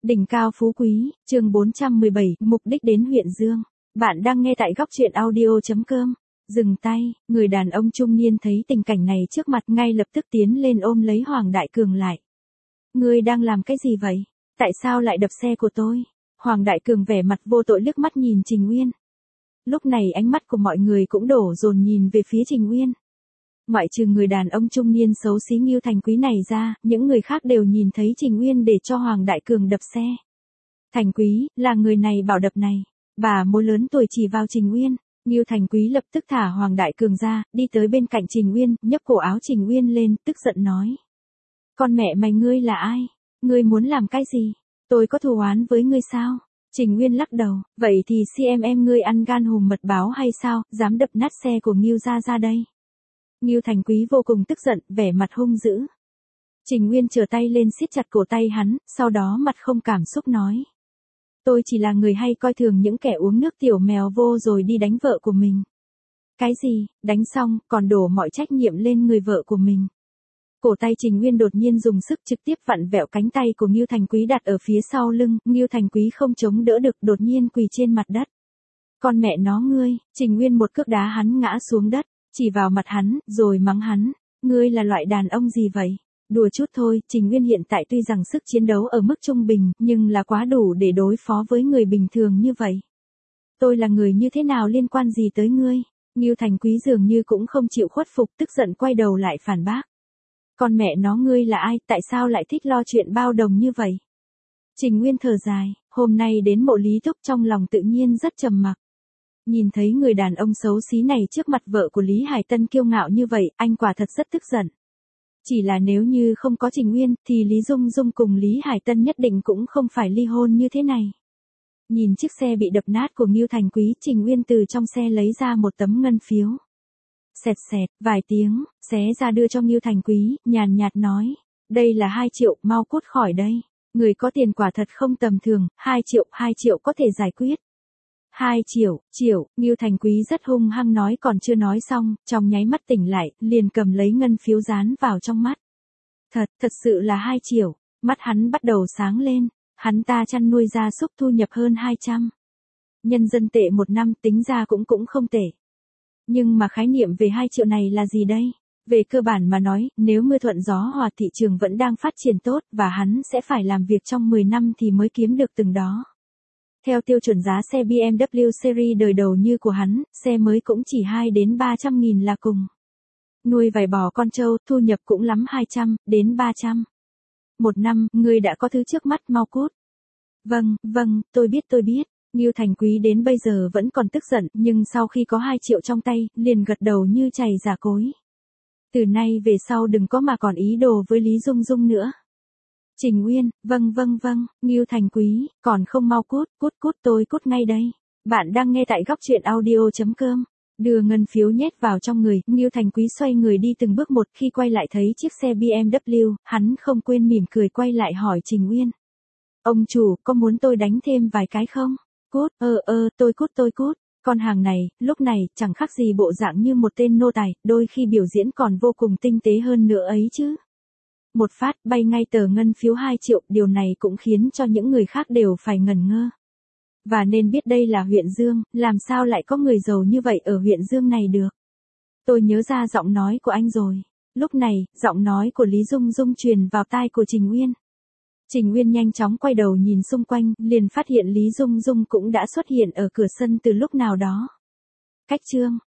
Đỉnh cao phú quý, chương 417, mục đích đến huyện Dương. Bạn đang nghe tại góc truyện audio.com. Dừng tay, người đàn ông trung niên thấy tình cảnh này trước mặt ngay lập tức tiến lên ôm lấy Hoàng Đại Cường lại. Ngươi đang làm cái gì vậy? Tại sao lại đập xe của tôi? Hoàng Đại Cường vẻ mặt vô tội liếc mắt nhìn Trình Uyên. Lúc này ánh mắt của mọi người cũng đổ dồn nhìn về phía Trình Uyên. Ngoại trừ người đàn ông trung niên xấu xí Ngưu Thành Quý này ra, những người khác đều nhìn thấy Trình Uyên để cho Hoàng Đại Cường đập xe. Thành Quý, là người này bảo đập này. Bà mối lớn tuổi chỉ vào Trình Uyên. Ngưu Thành Quý lập tức thả Hoàng Đại Cường ra, đi tới bên cạnh Trình Uyên, nhấc cổ áo Trình Uyên lên, tức giận nói. Con mẹ mày ngươi là ai? Ngươi muốn làm cái gì? Tôi có thù oán với ngươi sao? Trình Uyên lắc đầu, vậy thì em ngươi ăn gan hùm mật báo hay sao, dám đập nát xe của Ngưu gia ra đây. Ngưu Thành Quý vô cùng tức giận, vẻ mặt hung dữ. Trình Uyên trở tay lên siết chặt cổ tay hắn, sau đó mặt không cảm xúc nói. Tôi chỉ là người hay coi thường những kẻ uống nước tiểu mèo vô rồi đi đánh vợ của mình. Cái gì, đánh xong, còn đổ mọi trách nhiệm lên người vợ của mình. Cổ tay Trình Uyên đột nhiên dùng sức trực tiếp vặn vẹo cánh tay của Ngưu Thành Quý đặt ở phía sau lưng, Ngưu Thành Quý không chống đỡ được đột nhiên quỳ trên mặt đất. Con mẹ nó ngươi, Trình Uyên một cước đá hắn ngã xuống đất, chỉ vào mặt hắn, rồi mắng hắn, ngươi là loại đàn ông gì vậy? Đùa chút thôi, Trình Uyên hiện tại tuy rằng sức chiến đấu ở mức trung bình, nhưng là quá đủ để đối phó với người bình thường như vậy. Tôi là người như thế nào liên quan gì tới ngươi? Ngưu Thành Quý dường như cũng không chịu khuất phục, tức giận quay đầu lại phản bác. Con mẹ nó ngươi là ai, tại sao lại thích lo chuyện bao đồng như vậy? Trình Uyên thở dài, hôm nay đến Mộ Lý Thúc trong lòng tự nhiên rất trầm mặc. Nhìn thấy người đàn ông xấu xí này trước mặt vợ của Lý Hải Tân kiêu ngạo như vậy, anh quả thật rất tức giận. Chỉ là nếu như không có Trình Uyên, thì Lý Dung Dung cùng Lý Hải Tân nhất định cũng không phải ly hôn như thế này. Nhìn chiếc xe bị đập nát của Ngưu Thành Quý, Trình Uyên từ trong xe lấy ra một tấm ngân phiếu. Xẹt xẹt, vài tiếng, xé ra đưa cho Ngưu Thành Quý, nhàn nhạt nói. Đây là 2 triệu, mau cút khỏi đây. Người có tiền quả thật không tầm thường, 2 triệu có thể giải quyết. 2 triệu, Ngưu Thành Quý rất hung hăng nói còn chưa nói xong, trong nháy mắt tỉnh lại, liền cầm lấy ngân phiếu dán vào trong mắt. Thật sự là 2 triệu, mắt hắn bắt đầu sáng lên, hắn ta chăn nuôi gia súc thu nhập hơn 200. Nhân dân tệ một năm tính ra cũng không tệ. Nhưng mà khái niệm về 2 triệu này là gì đây? Về cơ bản mà nói, nếu mưa thuận gió hòa thị trường vẫn đang phát triển tốt và hắn sẽ phải làm việc trong 10 năm thì mới kiếm được từng đó. Theo tiêu chuẩn giá xe BMW series đời đầu như của hắn, xe mới cũng chỉ 2 đến 300 nghìn là cùng. Nuôi vài bò con trâu, thu nhập cũng lắm 200 đến 300. Một năm, ngươi đã có thứ trước mắt mau cút. Vâng, tôi biết. Ngưu Thành Quý đến bây giờ vẫn còn tức giận, nhưng sau khi có 2 triệu trong tay, liền gật đầu như chày giả cối. Từ nay về sau đừng có mà còn ý đồ với Lý Dung Dung nữa. Trình Uyên, vâng, Ngưu Thành Quý, còn không mau cút, tôi cút ngay đây. Bạn đang nghe tại góc truyện audio.com. Đưa ngân phiếu nhét vào trong người, Ngưu Thành Quý xoay người đi từng bước một, khi quay lại thấy chiếc xe BMW, hắn không quên mỉm cười quay lại hỏi Trình Uyên. Ông chủ, có muốn tôi đánh thêm vài cái không? Cút, tôi cút. Con hàng này, lúc này, chẳng khác gì bộ dạng như một tên nô tài, đôi khi biểu diễn còn vô cùng tinh tế hơn nữa ấy chứ. Một phát, bay ngay tờ ngân phiếu 2 triệu, điều này cũng khiến cho những người khác đều phải ngẩn ngơ. Và nên biết đây là huyện Dương, làm sao lại có người giàu như vậy ở huyện Dương này được. Tôi nhớ ra giọng nói của anh rồi. Lúc này, giọng nói của Lý Dung Dung truyền vào tai của Trình Uyên. Trình Uyên nhanh chóng quay đầu nhìn xung quanh, liền phát hiện Lý Dung Dung cũng đã xuất hiện ở cửa sân từ lúc nào đó. Cách chương,